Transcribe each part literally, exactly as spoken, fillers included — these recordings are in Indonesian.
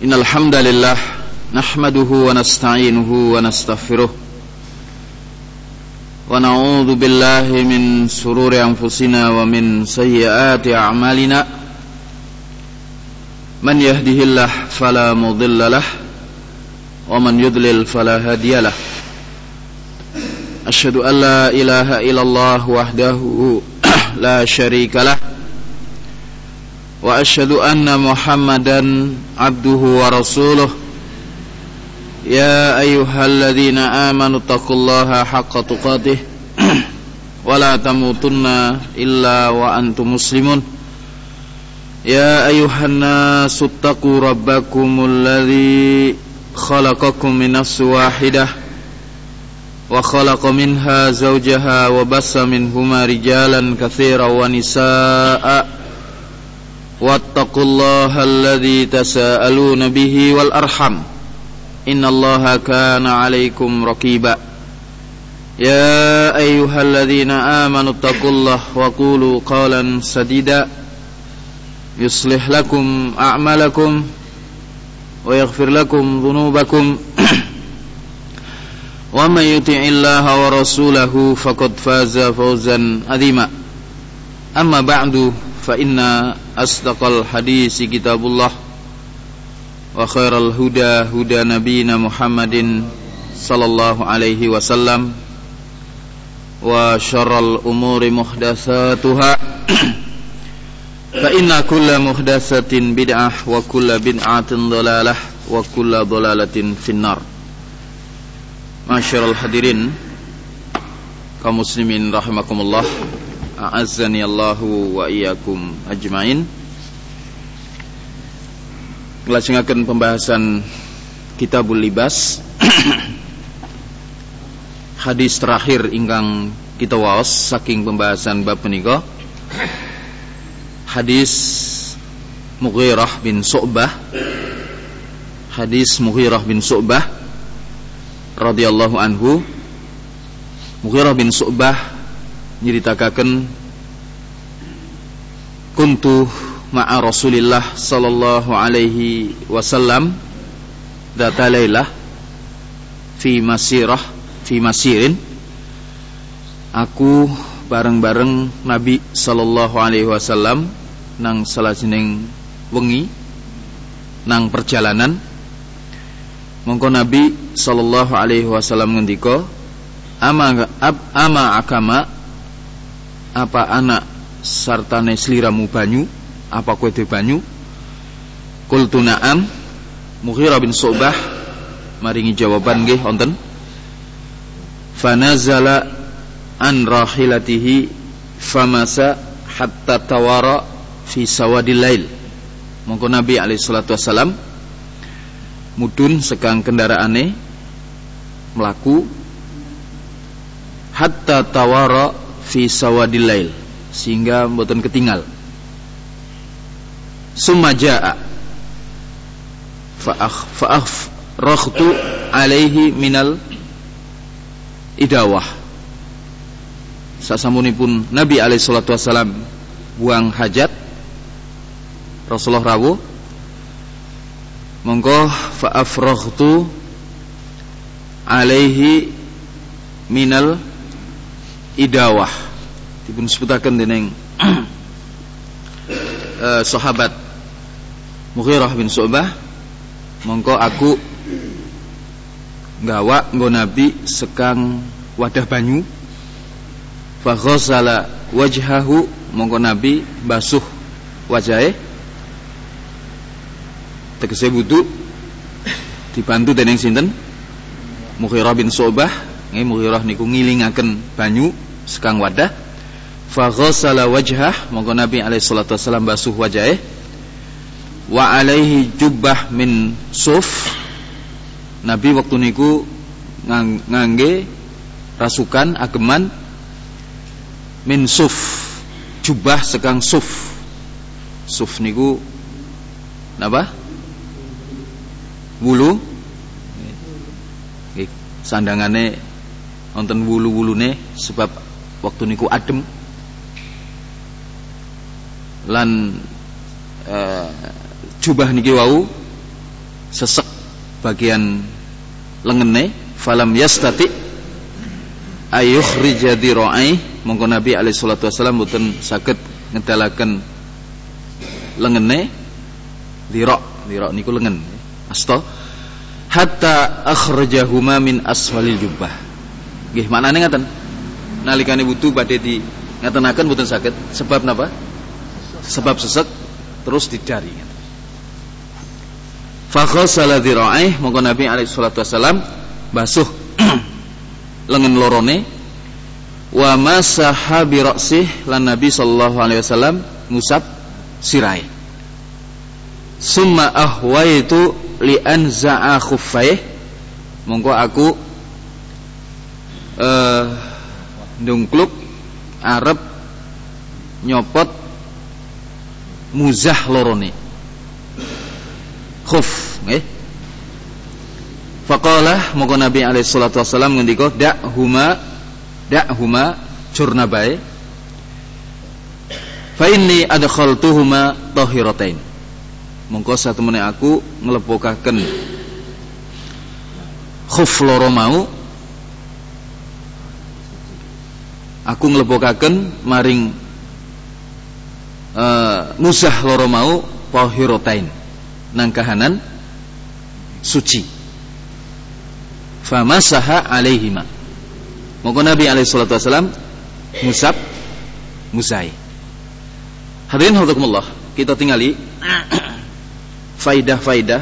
Innal hamdalillah nahmaduhu wa nasta'inuhu wa nastaghfiruh wa na'udzu billahi min shururi anfusina wa min sayyiati a'malina. Man yahdihillahu fala mudilla lahu wa man yudlil fala hadiya lahu. Asyhadu an la ilaha illallah wahdahu la syarika lah wa asyhadu anna Muhammadan abduhu wa rasuluh. Ya ayyuhalladzina amanu taqullaha haqqa tuqatih wa la tamutunna illa wa antum muslimun. Ya ayyuhan nasu taqu rabbakumul ladzi khalaqakum min nafsin wahidah wa khalaqa minha zawjaha wa bassa minhuma rijalan katsiran wa nisaa'a wattaqullaha alladzi tasaaluna bihi wal arham innallaha kana 'alaikum raqiba. Ya ayyuhalladzina amanu taqullaha wa qulu qawlan sadida yuslih lakum a'malakum wa yaghfir lakum dhunubakum wa may yuti'illaha wa rasulahu faqad faza fawzan 'azima. Amma ba'du fa inna asdaqal hadisi kitabullah wa khairal huda huda nabiyina Muhammadin sallallahu alaihi wasallam wa syarral umuri muhdatsatuha fa inna kulla muhdatsatin bid'ah wa kulla bid'atin dhalalah wa kulla dhalalatin finnar. Masyarul hadirin kaum muslimin rahimakumullah, a'azzani Allahu wa iyyakum ajmain. Nglajengaken pembahasan Kitabul Libas. Hadis terakhir ingkang kita waos saking pembahasan bab menika, hadis Mughirah bin Syu'bah. Hadis Mughirah bin Syu'bah radhiyallahu anhu. Mughirah bin Syu'bah nyritakaken, kuntu ma'a Rasulillah sallallahu alaihi wasallam dzata lailah fi masirah fi masirin. Aku bareng-bareng Nabi sallallahu alaihi wasallam nang salajenging wengi nang perjalanan. Mongko Nabi sallallahu alaihi wasallam ngendika, ama ama akama, apa anak sartane sliramu banyu, apa kowe duwe banyu? Qultu na'am. Mughirah bin Syu'bah maringi jawaban, nggih wonten. Fanazala an rahilatihi famasa hatta tawara fi sawadil lail. Mongko Nabi alaihi salatu wasalam mudhun sekang kendaraane mlaku hatta tawara fi sawadil lail, sehingga mboten ketinggal. Summa jaa fa akh rakhtu alaihi minal idawah. Sasampunipun Nabi alaihi salatu wasalam buang hajat, Rasulullah rawuh, mongko fa afraghtu alaihi minal idawah. Dipun sebutaken dening uh, sahabat Mughirah bin Syu'bah, mongko aku nggawa nggo Nabi sekang wadah banyu. Fa ghassala wajhahu, mongko Nabi basuh wajahe, tegese wudu, dibantu dening sinten? Mughirah bin Syu'bah. Nggih, Mughirah niku ngilingaken banyu sekang wadah. Fa ghassala wajhah, mongko Nabi alaihi salatu wasallam basuh wajahe. Wa alaihi jubbah min suf. Nabi waktu niku ngang, ngangge rasukan ageman min suf, jubah sekang suf. Suf niku napa? Wulu. Nggih, sandangane wonten wulu-wulune sebab waktu niku adem. Lan uh, jubah niki wau sesek bagian lengene, falam yastati ayukhrija dira'ai, mongko Nabi alaihi salatu wasallam boten saged ngedalaken lengene, dira' dira' niku lengen asta, hatta akhrajahuma min asfalil jubbah. Nggih, maknane ngaten. Nalikane wudu badhe di ngatenaken boten saged sebab napa? Sebab sesek terus didari. Fa khasala dira'ai, mongko Nabi alaihi salatu wasallam basuh lengan lorone, wa masaha bi ra'sih, lan Nabi sallallahu alaihi wasallam ngusap sirahe. Summa ahwaitu li anza'a khuffai, mongko aku eh ndungkluk arep nyopot muzah lorone khuf nggih. Faqala, mongko Nabi alaihi salatu wasallam ngendika, da'huma da'huma jurnabae fa inni adkhaltuhuma tahiratain, mongko satemene aku nglebokaken khuf loro mau, aku nglebokaken maring uh, musah loro mau tahiratain nang kahanan suci. Famasaha alaihima, mongko Nabi alaihi salatu wasallam musab musai. Hadirin hafizakumullah, kita tingali faidah-faidah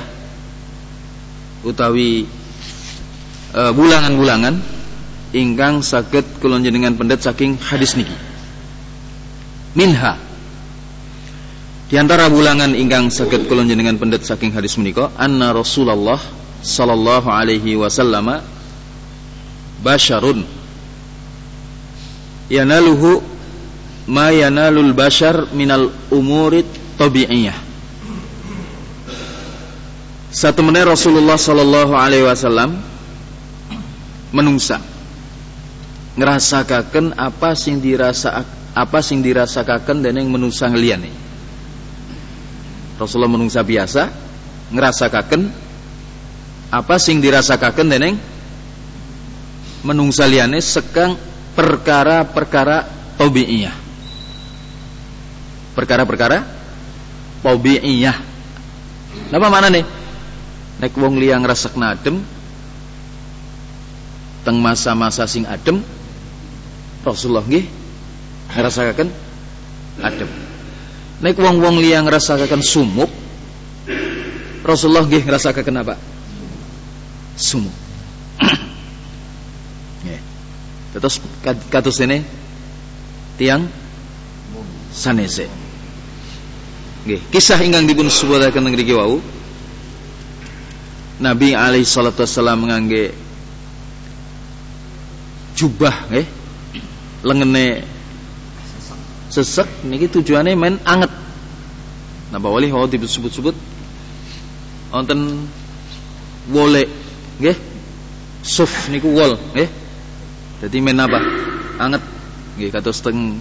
utawi uh, bulangan-bulangan ingkang saged kula njenengan pendet saking hadis niki. Minha, di antara bulangan ingkang saged kula njenengan pendet saking hadis menika, anna Rasulullah sallallahu alaihi wasallam basyarun yanaluhu ma yanalul bashar minal umuri tabi'iyah. Satemene Rasulullah sallallahu alaihi wasallam menungsa ngrasakaken apa sing dirasa apa sing dirasakaken dening menungsa liyane. Rasulullah menungsa biasa ngrasakaken apa sing dirasakaken dening menungsa liyane sekang perkara-perkara tabi'iyah. Perkara-perkara tabi'iyah. Napa maknane? Nek wong liya ngresakna adem teng masa-masa sing adem, Rasulullah nggih ngrasakaken adem. Nek wong-wong liya ngrasakaken sumuk, Rasulullah nggih ngrasakaken apa? Sumuk. Nggih. Terus kados dene tiyang sanese. Nggih, kisah ingkang dipun sebutaken ngriki wau, Nabi alaihi salatu wasallam ngangge jubah nggih, lengene sesek niki tujuane men anget. Napa wali ho disebut-sebut wonten wole nggih, suf niku wol nggih. Dadi men apa? Anget nggih, kados teng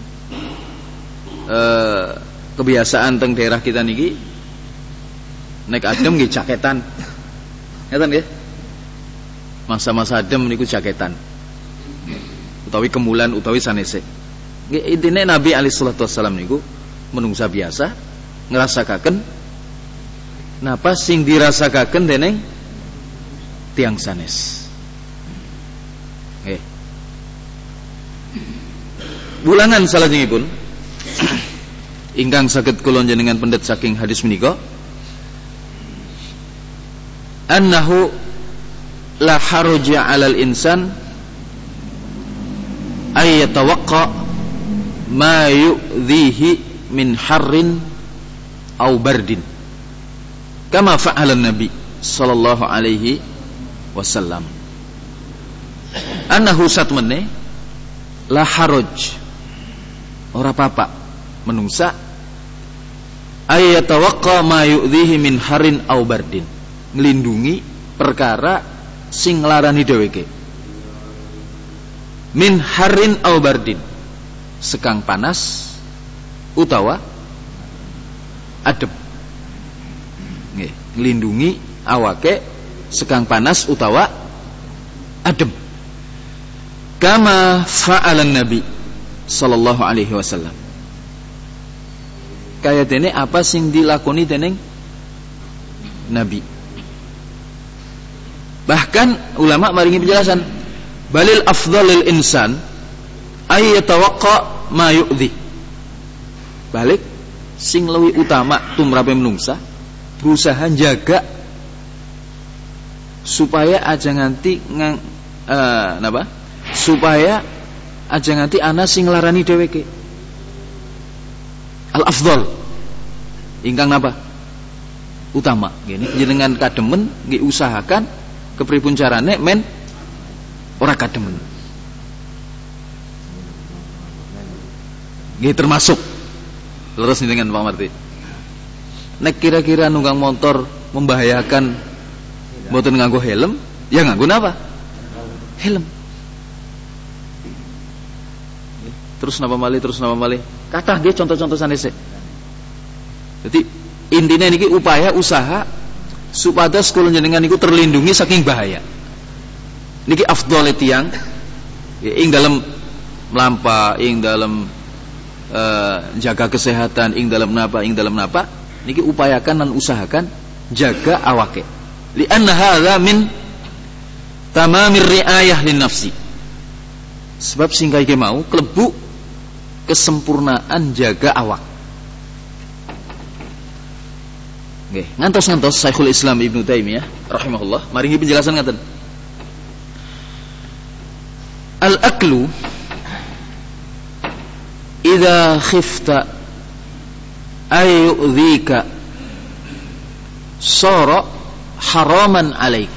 eh, kebiasaan teng daerah kita niki nek adem nggih jaketan. Ngeten nggih? Masa-masa adem niku jaketan. Utawi kemulan utawi sanese. Nggih, intine Nabi alaihi salatu wasallam niku menungsa biasa ngrasakaken napa sing dirasakaken dening tiang sanes. Nggih. Bulangan salajengipun ingkang saged kula njenengan pendet saking hadis menika, annahu la haraja 'alal insan ay yatawaqqa ma yu'dhihi min harrin aw bardin kama fa'ala Nabi sallallahu alaihi wasallam. Annahu satmene la haraj, ora apa-apa menungsa ay yatawaqqa ma yu'dhihi min harrin aw bardin, nglindungi perkara sing nglarani dheweke. Min harin aw bardin, sekang panas utawa adem. Nggih, nglindungi awake sekang panas utawa adem. Kama fa'alan Nabi sallallahu alaihi wasallam. Kaya dene apa sing dilakoni dening Nabi. Bahkan ulama maringi penjelasan, balil afdhalil insan ay yatawaqqa ma yu'dhi. Balik sing luwih utama tumrape menungsa berusaha jaga supaya aja nganti ngang uh, napa? Supaya aja nganti ana sing nglarani dheweke. Al afdhal ingkang napa? Utama gini jenengan kademen nggih usahakan kepripun carane men ora kademen. Nggih termasuk leres dengan Pak Marti. Nek kira-kira nunggang motor membahayakan mboten nganggo helm, ya nganggo napa? Helm. Terus napa malih, terus napa malih. Kathah nggih contoh-contoh sanesé. Jadi intinya niki upaya usaha supados kula jenengan niku terlindungi saking bahaya. Niki afdhal tiyang ing dalem mlampa, ing dalem uh, jaga kesehatan, ing dalem napa, ing dalem napa, niki upayakan dan usahakan jaga awake. Li anna hadza min tamamir riayah lin nafsi. Sebab singkai ke mau klebu kesempurnaan jaga awak. Nggih, ngantos-ngantos Syekhul Islam Ibnu Taimiyah rahimahullah maringi penjelasan ngaten. Al-aklu idza khifta ay yu'dhika sara haraman alaik.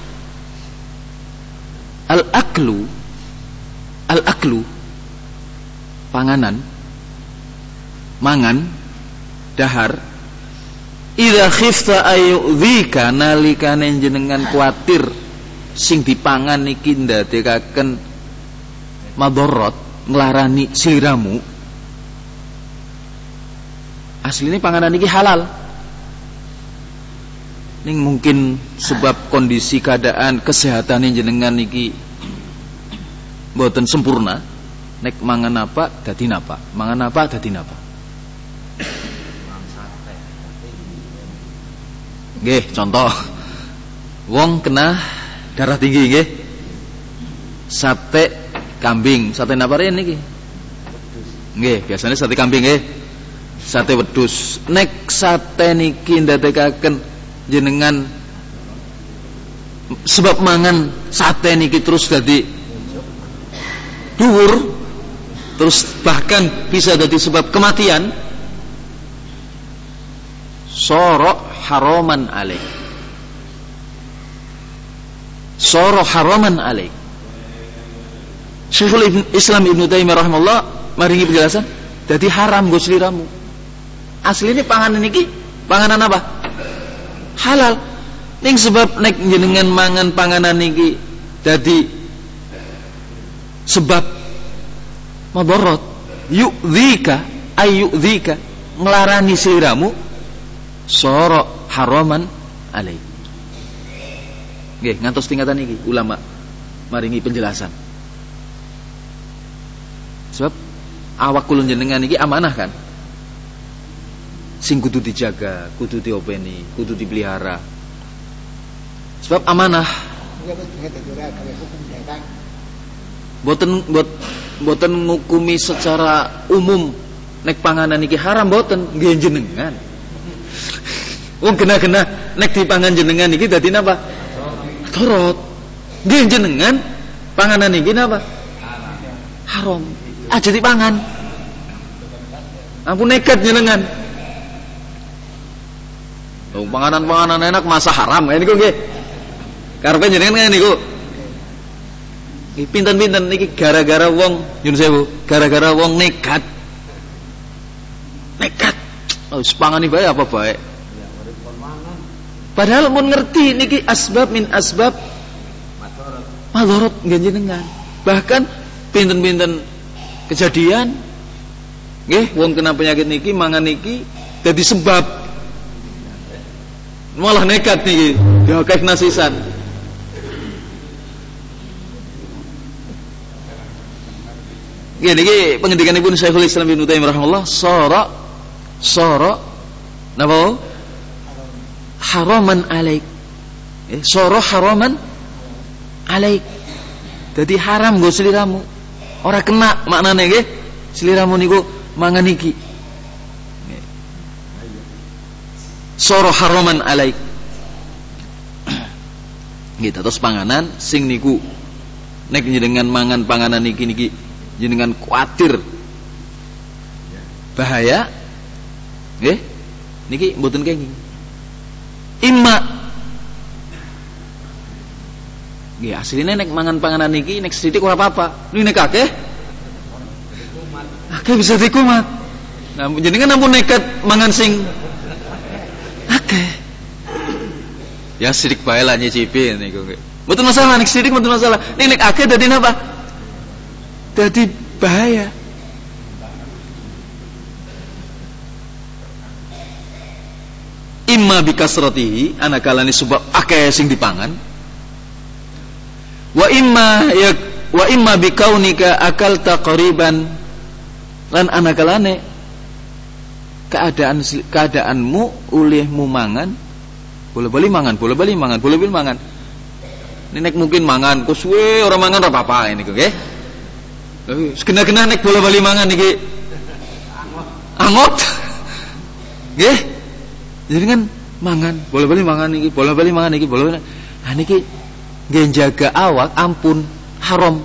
Al-aklu al-aklu panganan mangan dahar idza khifta ayyudhika nalikane jenengan kuatir sing dipangan iki ndadekaken madharat nglarani sliramu. Asline panganan iki halal. Ning mungkin sebab kondisi keadaan kesehatan jenengan iki mboten sempurna, nek mangan apa dadi napa, mangan apa dadi napa. Nggih, contoh. Wong kena darah tinggi nggih. Sate kambing, sate napa ren niki? Nggih, biasanya sate kambing nggih. Sate wedhus. Nek sate niki ndadekaken jenengan sebab mangan sate niki terus dadi dhuwur, terus bahkan bisa dadi sebab kematian, soro haraman alaik. Soro haraman alaik. Syekhul Islam Ibnu Taimiyah rahimahullah maringi penjelasan, dadi haram go sliramu. Asline panganan iki panganan apa? Halal. Ning sebab nek jenengan mangan panganan iki dadi sebab madharat, yu'dzika ay yu'dzika nglarani sliramu, sara haraman alaik. Nggih, ngantos tingkatan iki ulama maringi penjelasan. Sebab awak kula jenengan iki amanah kan. Sing kudu dijaga, kudu diopeni, kudu dipelihara. Sebab amanah. Boten bot boten ngukumi secara umum nek panganan iki haram boten, nggih jenengan. Wong kena-kena nek dipangan jenengan iki dadi napa? Torot. Nggih jenengan panganan iki napa? Haram. Aja dipangan. Ampun nekat jenengan. Oh, panganan-panganan enak masa haram ya niku nggih. Karepe jenengan ngene niku. Iki pinten-pinten niki gara-gara wong nyun sewu, gara-gara wong nekat. Nekat. Oh, sepangani bae apa bae. Padahal mun ngerti niki asbab min asbab madharat nggih jenengan. Bahkan pinten-pinten kejadian nggih wong kena penyakit niki mangan niki dadi sebab Malah nekat niki, diakeh nasisan. Nggih niki pengendikanipun Syekhul Islam Ibnu Taimiyah rahimahullah, sara sara napa? Haraman alaik. Eh, sara haraman alaik. Dadi haram nggo sliramu. Ora kena maknane nggih. Sliramu niku mangan iki. Sara haraman alaik. Nggih, terus panganan sing niku nek jenengan mangan panganan niki niki jenengan kuatir bahaya. Nggih. Niki mboten kenging. Imma nggih asline nek mangan panganan niki nek sithik ora apa-apa. Nek akeh akeh bisa dikumat. Nah, jenengan ampun nekat mangan sing akeh. Ya sidik bae lah nyicipi niku nggih. Mboten masalah nek sidik mboten masalah. Nek nek akeh dadi napa? Dadi bahaya. Imma bikasratihi anakalane sebab akeh sing dipangan. Wa imma ya wa imma bikaunika akalta qariban lan anakalane keadaan keadaanmu ulihmu mangan boleh-boleh mangan boleh-boleh mangan boleh-boleh mangan ini nek mungkin mangan kok suwe ora mangan ora apa-apa ini kok nggih sekena-kena nek boleh-boleh mangan niki angot nggih jadi kan mangan boleh-boleh mangan niki boleh-boleh mangan niki boleh nah niki nggih jaga awak ampun haram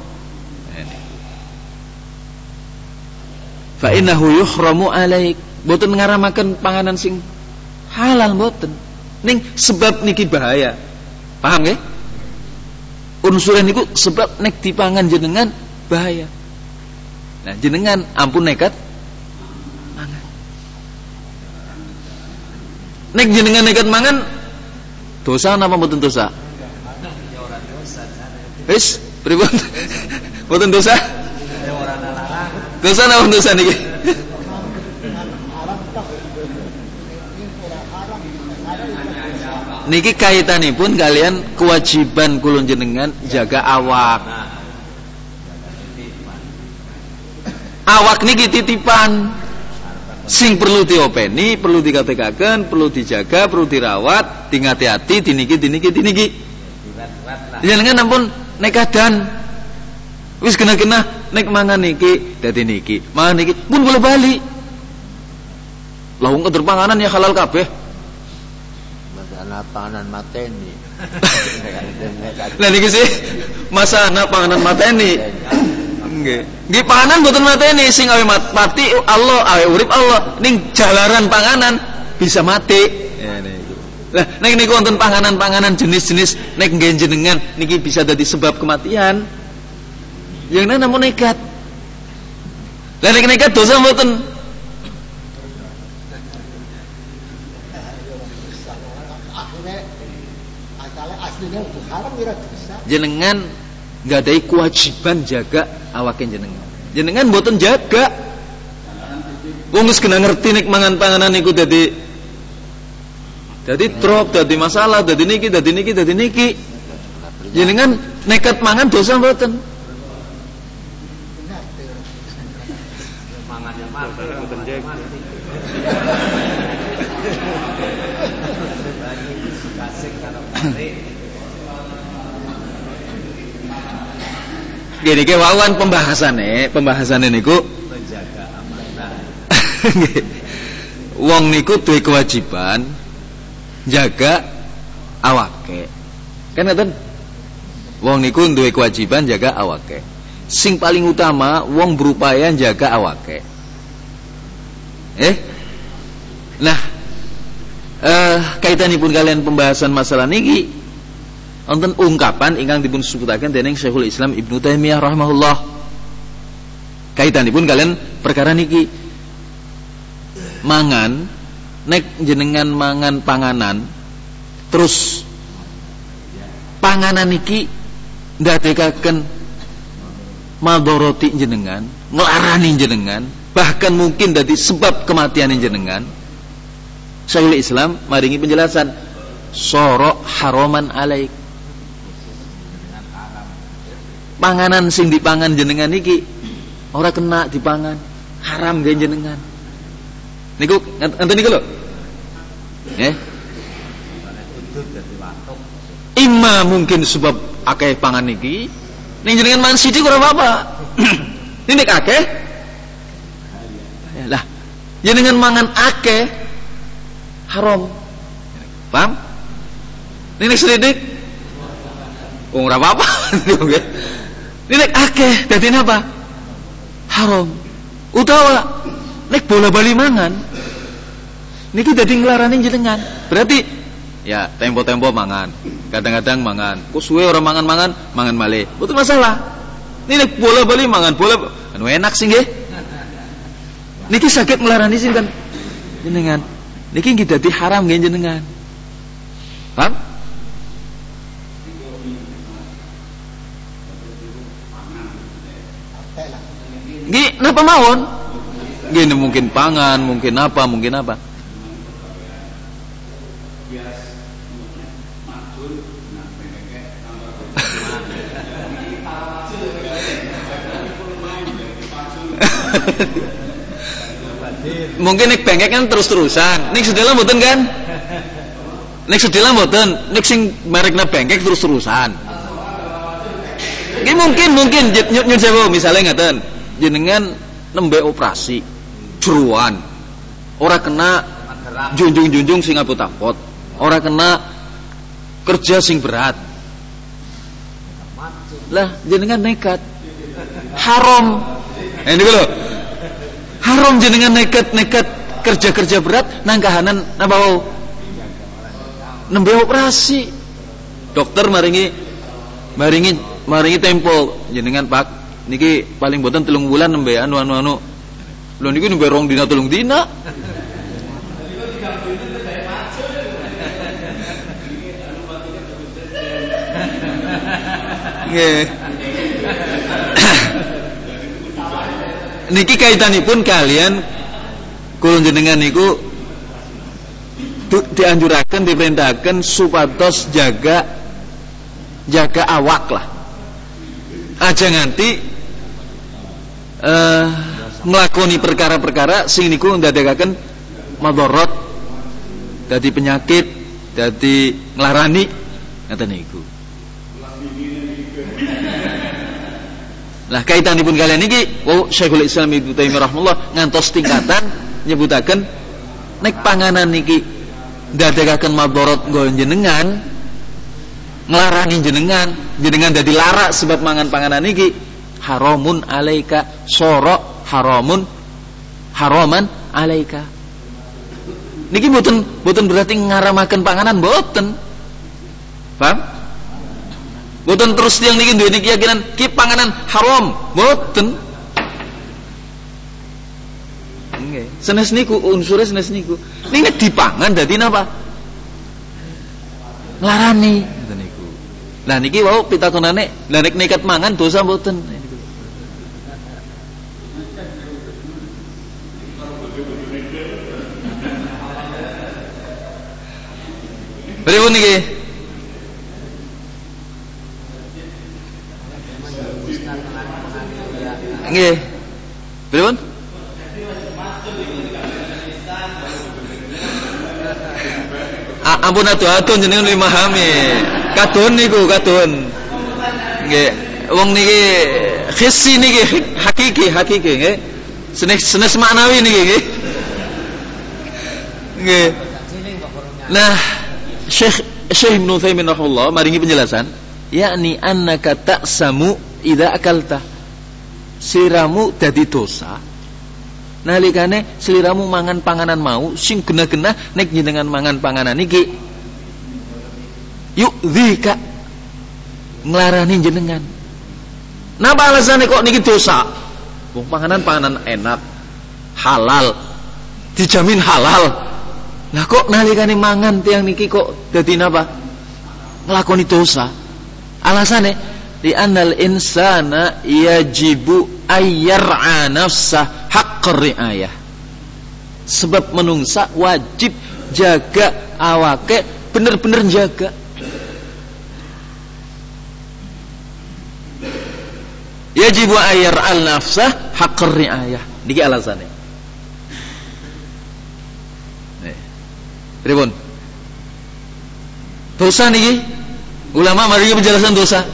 fa innahu yuhramu alaik boten ngaramaken panganan sing halal boten ning sebab niki bahaya paham nggih unsur niku sebab nek dipangan jenengan bahaya nah jenengan ampun nekat mangan nek jenengan nekat mangan dosa napa mboten dosa wis pripun mboten dosa dosa napa dosa niki niki kaitanipun kalian kewajiban kula jenengan jaga awak. Awak niki titipan sing perlu diopeni, perlu dikatekaken, perlu dijaga, perlu dirawat, dingati-ati, diniki diniki diniki. Jenengan ampun nekadan wis kena-kena nek mangan niki dadi niki, mangan niki pun boleh bali. Lah wong panganan ya halal kabeh. Panganan mateni. Lah niki sih masana panganan mateni. Nggih. Nggih panganan mboten mateni sing awe mati Allah, awe urip Allah. Ning jalaran panganan bisa mati. Ya niku. Lah nek niku wonten panganan-panganan jenis-jenis nek nggih jenengan niki bisa dadi sebab kematian. Yang nana namun nekat. Lah nek nekat dosa mboten. Jenengan nggak ada kewajiban jaga awaken jenengan. Jenengan mboten jaga. Wong wis kena ngerti nek mangan panganan niku dadi dadi drop, dadi masalah, dadi niki, dadi niki, dadi niki. Jenengan nekat mangan dosa mboten. Mangannya mboten jaga. Gini ke wawan pembahasannya, pembahasannya niku menjaga amanah. Wong niku duwe kewajiban jaga awake. Kan ngoten? Wong niku duwe kewajiban jaga awake. Sing paling utama wong berupaya jaga awake. Eh? Nah, eh kaitanipun kalian pembahasan masalah niki wonten ungkapan ingkang dipun sebutaken dening Syekhul Islam Ibnu Taimiyah rahimahullah. Kaitanipun kalian perkara niki. Mangan nek jenengan mangan panganan terus panganan niki ndadekaken madharati jenengan, nglarani jenengan, bahkan mungkin dadi sebab kematian jenengan. Syekhul Islam maringi penjelasan sara haraman alaik. Panganan sing dipangan jenengan iki ora kena dipangan, haram nggih jenengan. Niku enten niku lho. Nggih. Imma mungkin sebab akeh pangan iki ning jenengan mangan sithik ora apa-apa. Ini akeh. Lah, jenengan mangan akeh haram. Paham? Ini sithik oh, ora apa-apa. Ini akeh dadi napa? Haram. Utawa nek bola-bali mangan niki dadi nglarani jenengan. Berarti ya tempo-tempo mangan, kadang-kadang mangan. Kok suwe orang mangan-mangan, mangan malih. Betul masalah. Ini nek bola-bali mangan, bola anu enak sih nggih. Niki saged nglarani sinten? Jenengan. Niki nggih dadi haram nggih jenengan. Paham? Nggih, napa mawon? Nggih mungkin pangan, mungkin apa, mungkin apa. Mungkin nek bengkek kan terus-terusan. Nek sedela mboten kan? Nek sedela mboten, nek sing merekna bengkek terus-terusan. Nggih mungkin mungkin nyun sewu misale ngaten. Jenengan nembe operasi jeruan. Ora kena junjung-junjung sing apot-apot. Ora kena kerja sing berat. Lah jenengan nekat. Haram. Eh niku lho. Haram jenengan nekat-nekat kerja-kerja berat nang kahanan napa wau? Nembe operasi. Dokter maringi maringi maringi tempo jenengan Pak. Niki paling boten telung bulan nembe anu anu anu. Lho niku nembe rong dina telung dina. Nggih. Niki kaitanipun kalian kula jenengan niku dianjuraken diperintahkan supados jaga jaga awak lah. Aja nganti uh, nglakoni perkara-perkara sing niku ndadekaken madharat, dadi penyakit, dadi nglarani ngaten niku. Lah kaitanipun kalian niki wau Syekhul Islam Ibnu Taimiyah rahimahullah ngantos tingkatan nyebutaken nek panganan niki ndadekaken madharat nggo jenengan, nglarani jenengan, jenengan dadi lara sebab mangan panganan niki haramun alaika, sara haramun haraman alaika. Niki mboten mboten berarti ngaramaken panganan mboten. Paham? Mboten terus tiyang niki duwe keyakinan ki panganan haram, mboten. Nggih, senes niku unsure senes niku. Ning nek dipangan dadi napa? Nglarani ngoten niku. Lah niki wau pitakonane, lah nek nekat mangan dosa mboten. Pripun niki? Nggih. Pripun? Ampun atu-atu jenengan memahami. Kadon niku kadon. Nggih, wong niki hissi niki hakiki hakiki nggih. Senes senes maknawi niki nggih. Nggih. Nah, Syekh Syekh Ibnu Taimiyah rahimahullah maringi penjelasan, yakni annaka ta'samu idza akalta. Sliramu dadi dosa nalikane sliramu mangan panganan mau sing genah-genah nek jenengan mangan panganan iki yu'dzika nglarani jenengan. Napa alasane kok niki dosa? Wong panganan-panganan enak, halal, dijamin halal. Lah kok nalikane mangan tiyang niki kok dadi napa? Nglakoni dosa. Alasane di anal insana yajibu ayyar'a nafsah haqqar ri'ayah. Sebab menungsa wajib jaga awake bener-bener jaga. Yajibu ayar al-nafsah haqqar ri'ayah. Niki alasannya. Nih. Pripun? Dosa niki. Ulama mari penjelasan dosa.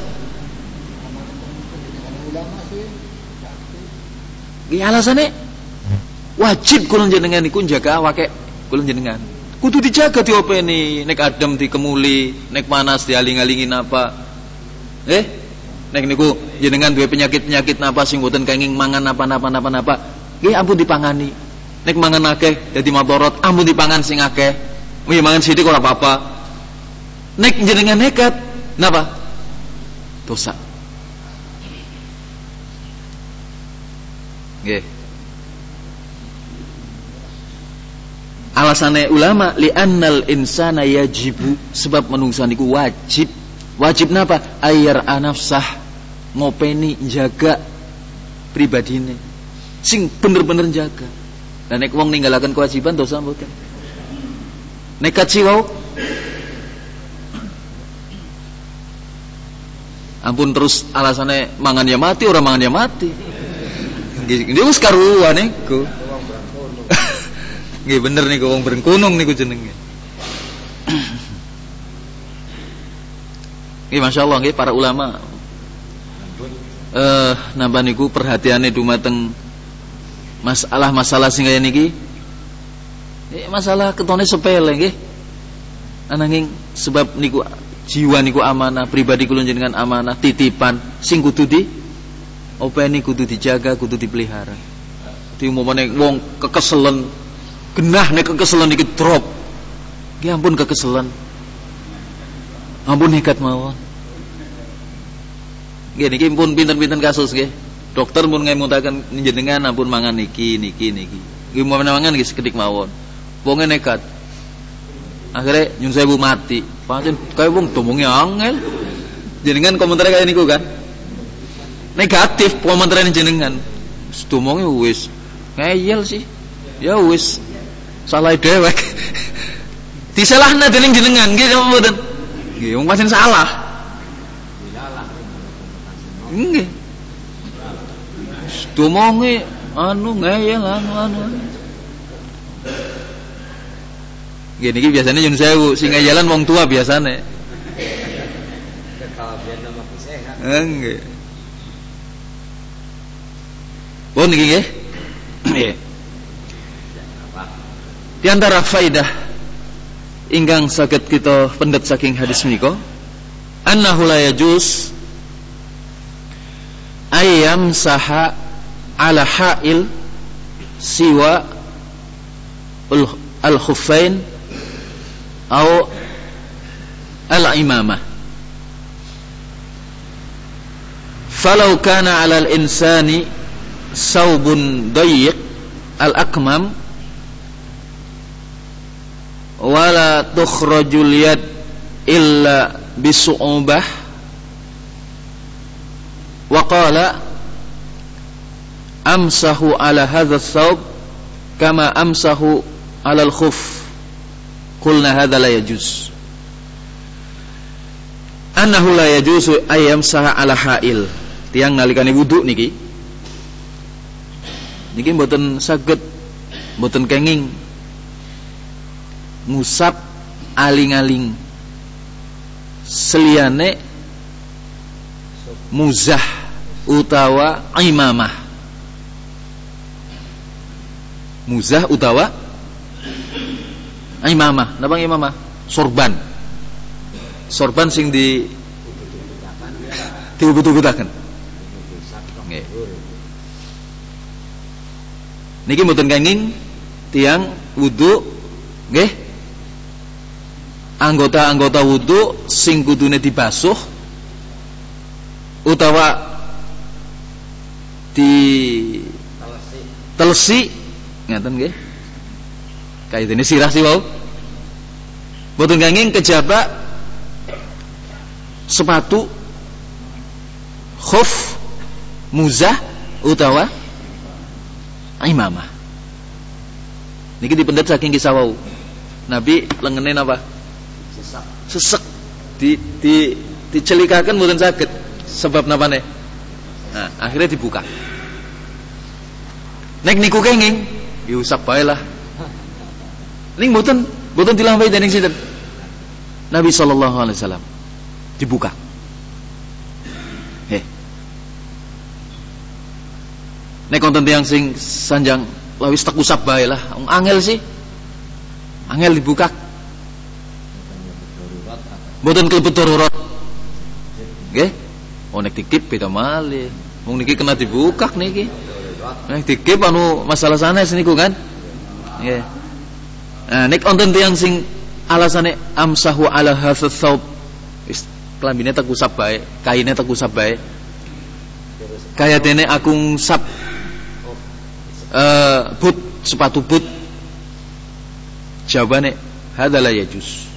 Iki alasannya wajib kula jenengan niku njaga awake kula jenengan. Kudu dijaga diopeni, nek adem dikemuli, nek panas dialing-alingi napa. Eh, nek niku jenengan duwe penyakit-penyakit napa sing mboten kenging mangan napa-napa napa-napa, nggih ampun dipangani. Nek mangan akeh dadi madharat, ampun dipangan sing akeh. Nggih mangan sithik ora apa-apa. Nek jenengan nekat, napa? Dosa. Nggih. Alasane ulama li'annal insana yajibu, sebab manungsa niku wajib. Wajib napa? Ayar anafsah, ngopeni jaga pribadine. Sing bener-bener jaga. Lah nek wong ninggalaken kewajiban dosa mboten. Nekat sih wau. Ampun terus alasane mangan ya mati, ora mangan ya mati. Nggih wis karuan niku. Nggih bener niku wong berengkunung niku jenenge. Nggih masyaallah nggih para ulama. Eh napa niku perhatiane dumateng masalah-masalah sing kaya niki. Eh masalah ketone sepele nggih. Ananging sebab niku jiwa niku amanah, pribadi kula jenengan amanah, titipan sing kudu di openi, kudu dijaga, kudu dipelihara. Dadi umpamane wong kekeselen, genah nek kekeselen iki drop. Nggih ampun kekeselen. Ampun nekat mawon. Nggih niki pun pinten-pinten kasus nggih. Dokter pun ngemutaken jenengan ampun mangan niki niki niki. Nggih umpamane mangan nggih sekedik mawon. Wonge nekat. Akhirnya nyun sewu mati. Pancen kaya wong domonge angel. Jenengan komentar kaya niku kan. Negatif komentarane jenengan. Domonge wis ngeyel sih. Ya wis salah dhewek. Disalahna dening jenengan nggih napa mboten? Nggih wong pancen salah. Nggih. Domonge anu ngeyel anu anu. Gini iki biasanya nyun sewu sing jalan wong tua biasane. Nggih. Pun niki nggih. Nggih. Di antara faidah ingkang saged kita pendet saking hadis menika, annahu la yajuz ayyam saha ala ha'il siwa al-khuffain atau al-imamah. Falau kana 'ala al-insani saubun dayyiq al-akmam wala tukhrajul yad illa bisu'ubah wa qala amsahu 'ala hadha ath-thawb kama amsahu 'ala al-khuff. Qulna hadza la yajuz. Annahu la yajuzu ayyam saha ala ha'il. Tiang nalikane wudu niki. Niki mboten saged mboten kenging ngusap aling-aling seliyane muzah utawa imamah. Muzah utawa imamah, napa imamah? Sorban. Sorban sing di diubut-ubutaken. Nggih. Niki mboten kenging tiang wudu nggih. Anggota-anggota wudu sing kudune dibasuh utawa di telesi ngaten nggih. Kayak ini sirah sih wau. Boten kenging kejaba sepatu khuf muzah utawa imamah. Niki dipendet saking kisah wau. Nabi lengene napa? Sesek di di dicelikaken mboten saged. Sebab napane? Nah, akhirnya dibuka. Nek niku kenging, diusap bae lah. Ning mboten mboten dilampahi dening sinten? Nabi sallallahu alaihi wasallam. Dibuka. Heh. Nek konten tiyang sing sanjang lawis tak usap bae lah. Wong angel sih. Angel dibuka. Mboten kelebet darurat. Nggih. Oh nek dikip beda malih. Wong niki kena dibuka niki. Nek dikip anu masalah sanes niku kan. Nggih. Nah nek wonten tiyang sing alasane amsahu ala hadzal thawb. Wis klambine tak usap bae, kaine tak usap bae. Kaya dene aku ngusap eh but sepatu but. Jawabane hadza la yajuz.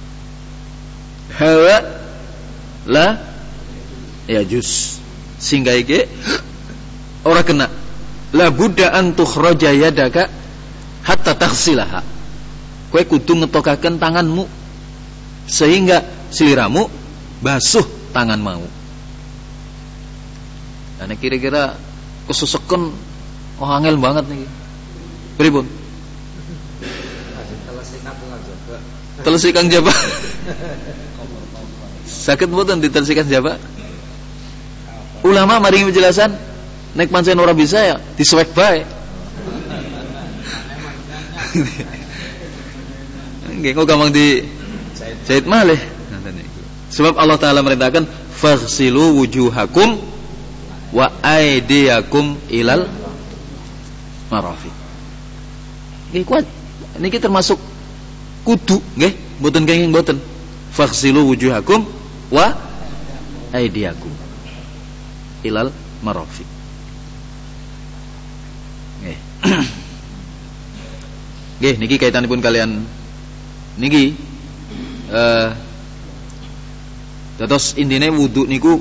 Hawa la yajuz. Sehingga iki ora kena. La budda an tukhraja yadaka hatta taghsilaha. Kowe kudu ngetokaken tanganmu sehingga sliramu basuh tangan mau. Nah kira-kira kesuseken oh angel banget niki. Pripun? Telesi kang jaba. Sakit mboten ditelesikan jaba? Ulama maringi penjelasan nek pancen ora bisa ya disuwek bae. Nggih kok gampang di jahit malih. Sebab Allah Taala merintahkan faghsilu wujuhakum wa aydiyakum ilal marafiq. Nggih kuat. Niki termasuk kudu nggih, mboten kenging mboten. Faghsilu wujuhakum wa aydiyakum ilal marafiq. Nggih. Nggih niki kaitanipun kalian niki eh dados intine wudu niku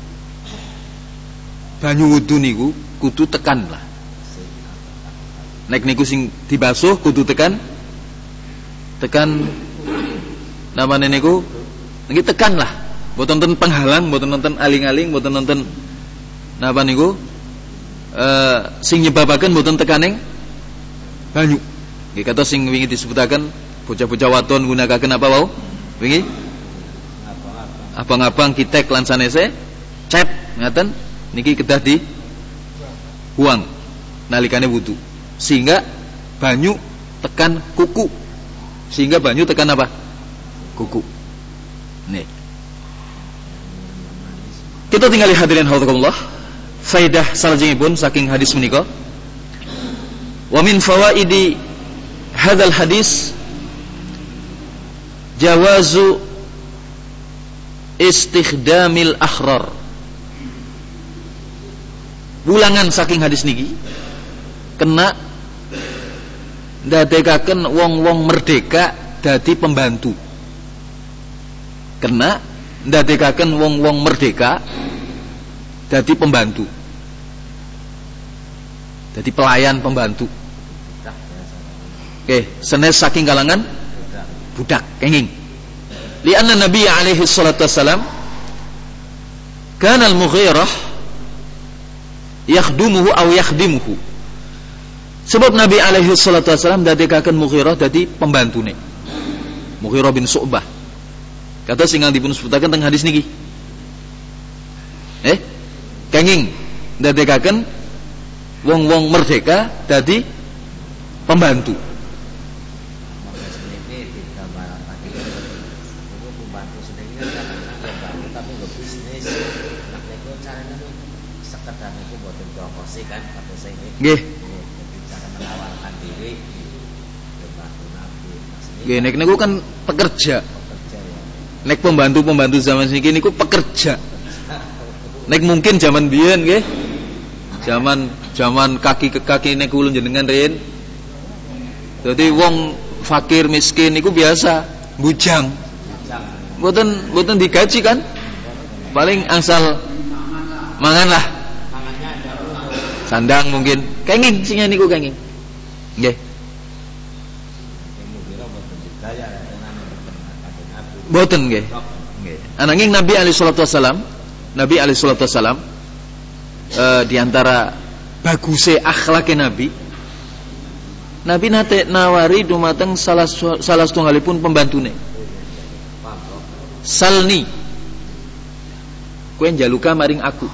banyu wudu niku kudu tekan lah. Nek niku sing dibasuh kudu tekan tekan namane niku niki tekan lah. Mboten nonton penghalang, mboten nonton aling-aling, mboten nonton napa niku eh sing nyebabaken mboten tekaning banyu. Nggih kados sing wingi disebutaken bocah-bocah wadon nggunakaken apa wau? Wingi abang-abang kitek lan sanese cep ngaten niki kedah di buang nalikane wudu sehingga banyu tekan kuku sehingga banyu tekan apa? Kuku. Nih. Kita tinggali hadirin hafizakumullah. Faidah salajengipun saking hadis menika. Wa min fawaidi hadzal hadis jawazu istikhdamil akhrar. Wulangan saking hadis niki kena ndadekaken wong-wong merdeka dadi pembantu. Kena ndadekaken wong-wong merdeka dadi pembantu. Dadi pelayan pembantu. Oke, senes saking kalangan budak kenging. Lianna Nabi alaihi salatu wassalam kana al-Mughirah yakhdumuhu aw yakhdimuhu. Sebab Nabi alaihi salatu wassalam dadekaken Mughirah dadi pembantune. Mughirah bin Syu'bah. Kata sing dipun sebutaken teng hadis niki. Eh, kenging dadekaken wong-wong merdeka dadi pembantu. Nggih. Nggih nek niku kan pekerja. Nek pembantu-pembantu zaman niki niku pekerja. Nek mungkin zaman biyen nggih. Zaman zaman kaki ke kaki nek kula jenengan riyen. Dadi wong fakir miskin niku biasa bujang. Mboten mboten digaji kan? Paling asal mangan lah. Sandang mungkin. Kenging sing niku kenging. Nggih. Boten nggih. Nggih. Ananging Nabi alaihi salatu wasalam, Nabi alaihi salatu wasalam e, di antara baguse akhlake Nabi, Nabi nate nawari dumateng salah salah setunggalipun pembantune. Salni, kowe njaluka maring aku.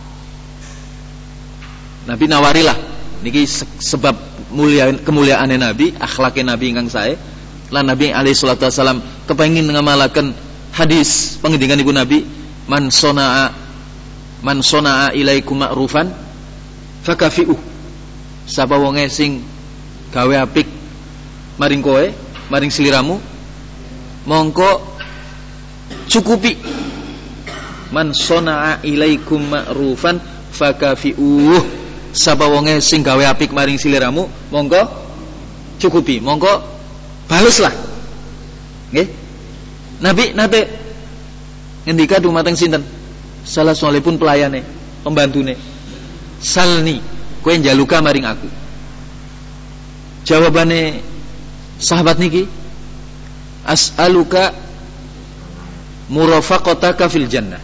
Nabi nawarilah. Niki sebab mulia kemuliaane Nabi, akhlake Nabi ingkang sae. Lan Nabi alaihi salatu wasalam kepengin ngamalaken hadis pengendikan iku Nabi, man sonaa man sonaa ilaikum ma'rufan fakafi'u. Sapa wonge sing gawe apik maring kowe, maring sliramu, mongko cukupi. Man sonaa ilaikum ma'rufan fakafi'u. Sapa wonge sing gawe apik maring sliramu, mongko cukupi, mongko baleslah. Nggih. Nabi nate ngendika dumateng sinten? Salah salehipun pelayane, pembantune. Salni, kowe njaluka maring aku. Jawabane sahabat niki, as'aluka murafaqataka fil jannah.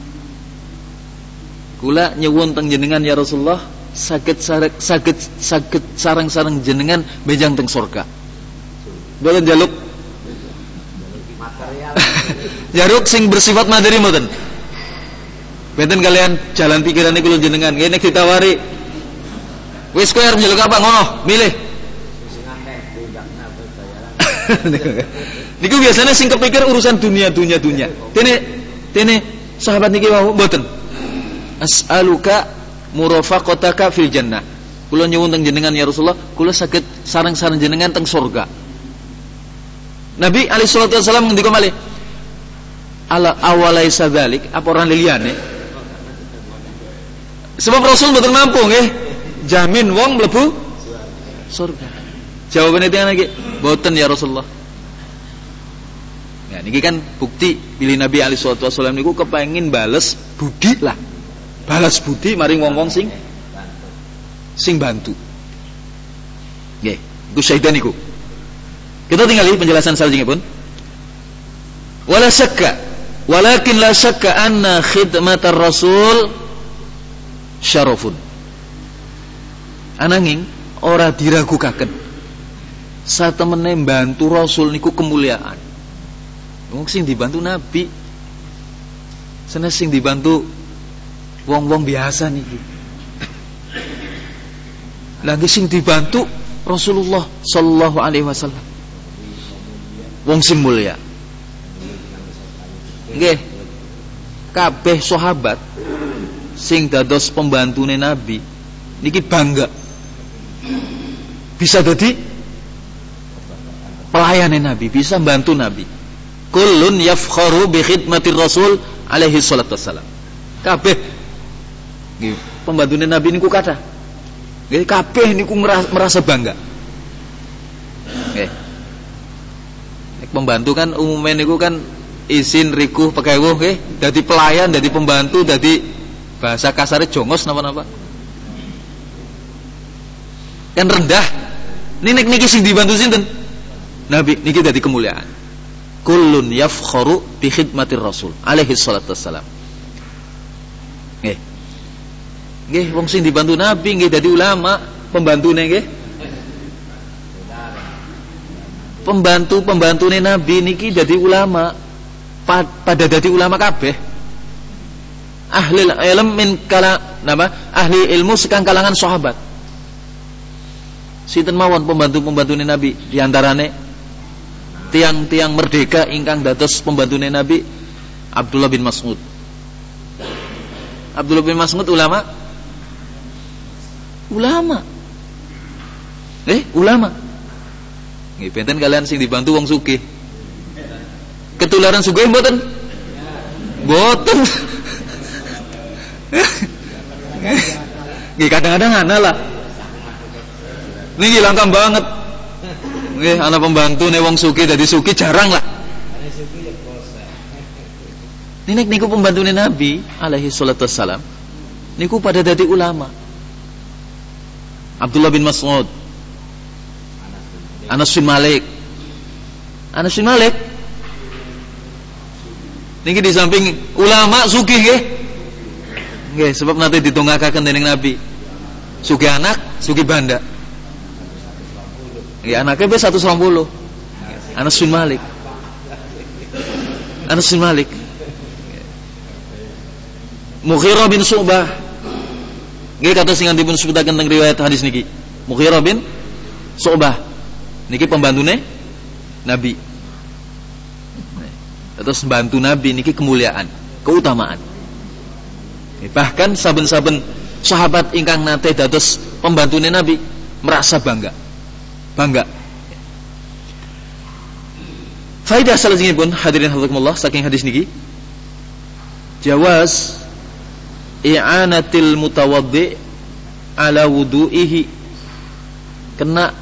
Kula nyuwun teng jenengan ya Rasulullah, saged saged saged sareng-sareng jenengan bejang teng surga. Boten jaluk material. Jaluk sing bersifat materi mboten. Benten kalian jalan pikiran niku jenengan. Nggih nek ditawari wis kowe arep njaluk apa ngono, milih. Sing akeh tunjakna bayaran. Niku biasanya sing kepikir urusan dunia dunia dunia. Dene dene sahabat niki wau mboten. As'aluka murafaqataka fil jannah. Kula nyuwun teng jenengan ya Rasulullah, kula saged sareng-sareng jenengan teng surga. Nabi alaihi salatu wasallam ngendika malih, ala awalaisa dzalik, apa orang liyane? Sebab Rasul mboten mampu nggih jamin wong mlebu surga. Jawabane tiyang niki, mboten ya Rasulullah. Ya niki kan bukti pilih Nabi alaihi salatu wasallam niku kepengin bales budi lah. Balas budi maring wong-wong sing sing bantu. Nggih, iku syaitan niku. Kita tinggali penjelasan selanjutnya pun. Wala syakka, walakin la syakka anna khidmatar rasul syarafun. Ananging ora diragukaken satemene bantu rasul niku kemuliaan. Wong sing dibantu Nabi, senes sing dibantu wong-wong biasa niki. Lagi sing dibantu Rasulullah sallallahu alaihi wasallam. Wong sing mulya. Nggih. Kabeh sahabat sing dados pembantune Nabi niki bangga bisa dadi pelayane Nabi, bisa bantu Nabi. Kullun yafkharu bi khidmatir Rasul alaihi salatu wassalam. Kabeh nggih pembantune Nabi niku kathah. Nggih kabeh niku merasa bangga. Nggih. Pembantu kan umumnya niku kan izin rikuh pegawuh nggih, dadi pelayan, dadi pembantu, dadi bahasa kasare jongos napa-napa. Kan rendah. Ninik niki sing dibantu sinten? Nabi niki dadi kemuliaan. Kullun yafkharu bi khidmatir Rasul alaihi salatu wassalam. Nggih. Nggih wong sing dibantu Nabi nggih dadi ulama, pembantune nggih. Pembantu-pembantune Nabi niki dadi ulama, pada dadi ulama kabeh. Ahli ilm min kala napa? Ahli ilmu sekang kalangan sahabat. Sinten mawon pembantu-pembantune Nabi, di antarane tiang-tiang merdeka ingkang dados pembantune Nabi Abdullah bin Mas'ud. Abdullah bin Mas'ud ulama? Ulama. Eh, ulama. Nggih benten kalian sing dibantu wong sugih. Ketularan sugih mboten? Mboten. Nggih kadang-kadang ana lah. Niki langka banget. Nggih ana pembantune wong sugih dadi sugih jarang lah. Ninek niku pembantune Nabi alaihi salatu wassalam. Niku pada dadi ulama. Abdullah bin Mas'ud, Anas bin Malik. Anas bin Malik Niki di samping ulama sugih nggih. Nggih, sebab nate ditongakaken dening Nabi. Sugih anak, sugih banda. Ya anaknya be seratus dua puluh. Anas bin Malik. Anas bin Malik. Mughirah bin Syu'bah. Nggih kata sing dipun sebutaken teng riwayat hadis niki. Mughirah bin Syu'bah. Niki pembantune Nabi. Terus bantu Nabi niki kemuliaan, keutamaan. Bahkan saben-saben sahabat ingkang nate dados pembantune Nabi merasa bangga. Bangga. Faidah salajengipun hadirin hafizakumullah saking hadis niki. Jawaz i'anatil mutawaddi ala wudu'ihi. Kena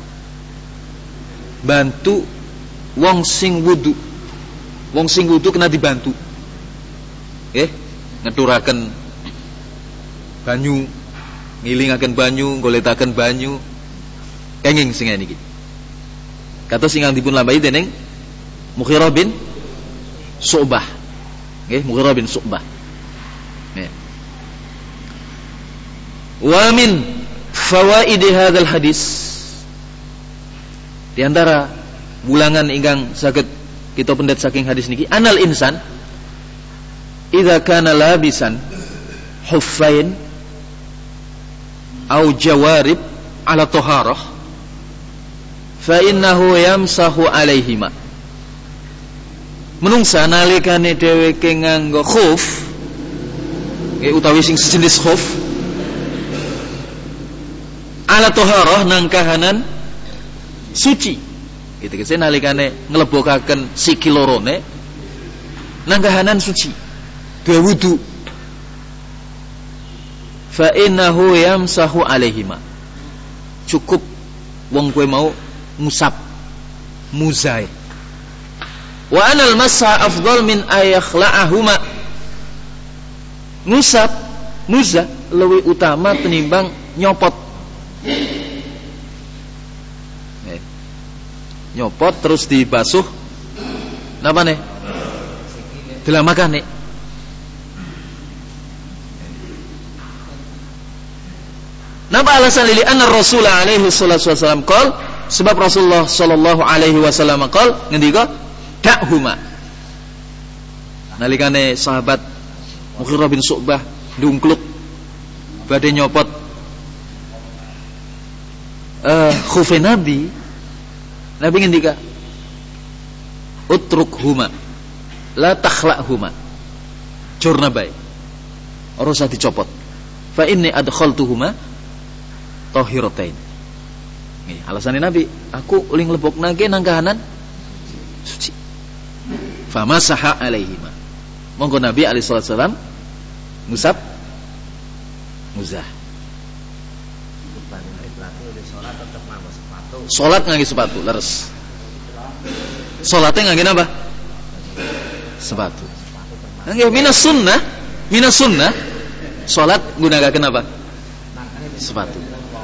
bantu wong sing wudu. Wong sing wudu kena dibantu. Nggih, ngeturaken banyu, ngilingaken banyu, goletaken banyu. Kenging sing niki. Kados sing dipun lambai dening Mughirah bin Syu'bah. Nggih, Mughirah bin Syu'bah. Nggih. Wa min fawaid hadzal hadis. Di antara bulangan ingkang saged kita pendet saking hadis niki, anal insan idza kana labisan huffain au jawarib ala taharah fa innahu yamsahu alaihima. Menungsa nalikane dheweke nganggo khuf nggih utawi sing sejenis khuf ala taharah nang kahanan suci. Gitu kese nalikane nglebokaken sikil lorone nang kahanan suci. Duwe wudu. Fa innahu yamsahu alaihima. Cukup wong kowe mau musab muzai. Wa anal masa afdal min ayakhla'ahuma. Musab muza lebih utama tinimbang nyopot. Nyopot terus dibasuh napa nih? Dilamakan nih. Napa alasan lili anna Rasul alaihi salatu wasallam qol, sebab Rasulullah sallallahu alaihi wasallam qol ngendika da'huma. Nalikane sahabat Mughirah bin Syu'bah ndungkluk badhe nyopot eh uh, khufe Nabi, Nabi ngendika utrukhuma la takhla'huma. Jurna bae. Ora usah dicopot. Fa inni adkhaltuhuma tahiratain. Nggih, alasane Nabi, aku uling lebokna ge nang kahanan suci. Fa masaha alaihima. Monggo Nabi alaihi wasallam musab muzah. Salat ngangge sepatu, leres. Salatnya ngangge apa? Sepatu. Ngangge minas sunnah, minas sunnah. Salat gunakaken apa? Sepatu.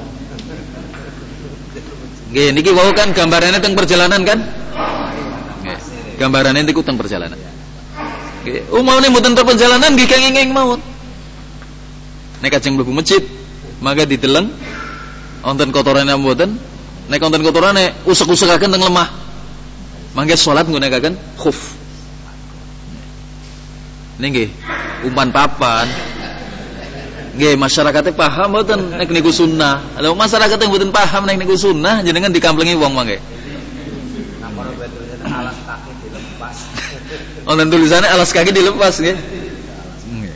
Nggih, niki wau kan gambarannya teng perjalanan kan? Nggih. Gambarannya niku teng perjalanan. Nggih, umpamane mboten teng perjalanan nggih kenging-kenging mawon. Nek kajeng mlebu masjid, maka dideleng wonten kotorane mboten. Nek wonten kotorane usek-usekaken teng lemah. Mangke salat nggunakaken khuf. Nggih, umpan papan. Nggih, masyarakate paham mboten nek niku sunnah. Lha masyarakat yang mboten paham nek niku sunnah jenengan dikamplengi wong mangke. Namanya tulisannya alas kaki dilepas. Wonten tulisannya alas kaki dilepas nggih. Nggih.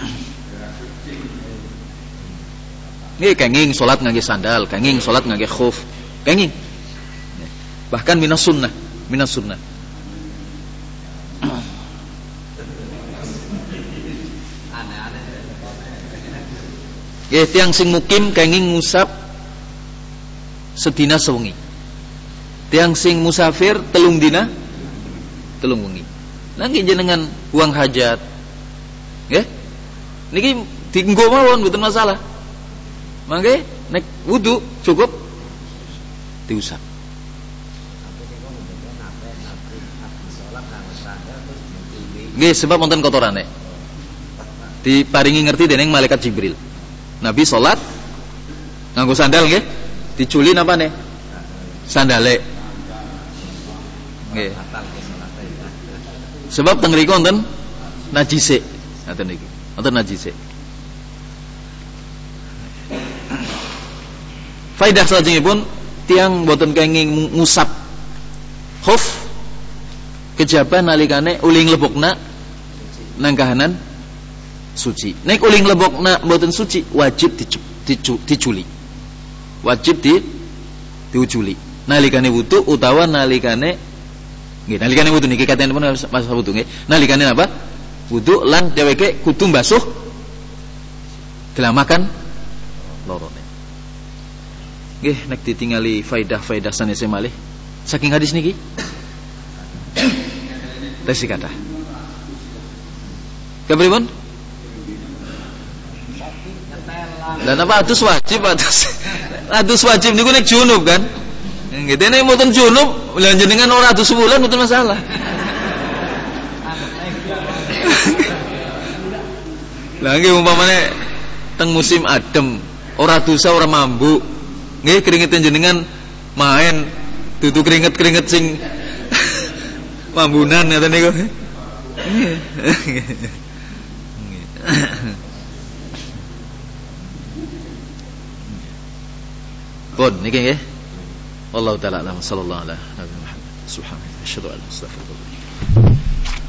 Nggih, kenging salat ngangge sandal, kenging salat ngangge khuf. Kenging. Bahkan minas sunnah, minas sunnah. Ya, tiang sing mukim kenging ngusap sedina sewengi. Tiang sing musafir telung dina telung wengi. Nangge jenengan buang hajat. Nggih. Niki dienggo mawon mboten masalah. Mangke nek wudu cukup diusap. Nggih, sebab wonten kotorane. Diparingi ngerti dening malaikat Jibril. Nabi salat nganggo sandal nggih, diculi napa nih? Sandale. Nggih. Sebab teng mriku wonten najise. Ngoten niki. Wonten najise. Faidah salajengipun tiang boten kenging ngusap khuf kejaba nalikane uling lebokna nang kahanan suci. Nek uling lebokna boten suci wajib diculi. Wajib di diuculi. Nalikane wudu utawa nalikane nggih nalikane wudu niki katenipun Mas wudu nggih. Nalikane apa? Wudu lan dheweke kudu mbasuh gelamakan lorone. Nggih nek ditingali faidah-faidah sanese malih saking hadis niki. Tesi kata. Kepripun? Dan apa adus wajib adus adus wajib niku nek junub kan? Nggih dene mboten junub lan jenengan ora adus sebulan mboten masalah. Lah nggih umpamane teng musim adem ora dosa ora mambu. Nggih keringetan jenengan main dudu keringet-keringet sing mambunan ngoten niku. Pun niki nggih. Wallahu taala alam sallallahu alaihi wa sallam. Subhanallah. Asyhadu an la ilaha illallah.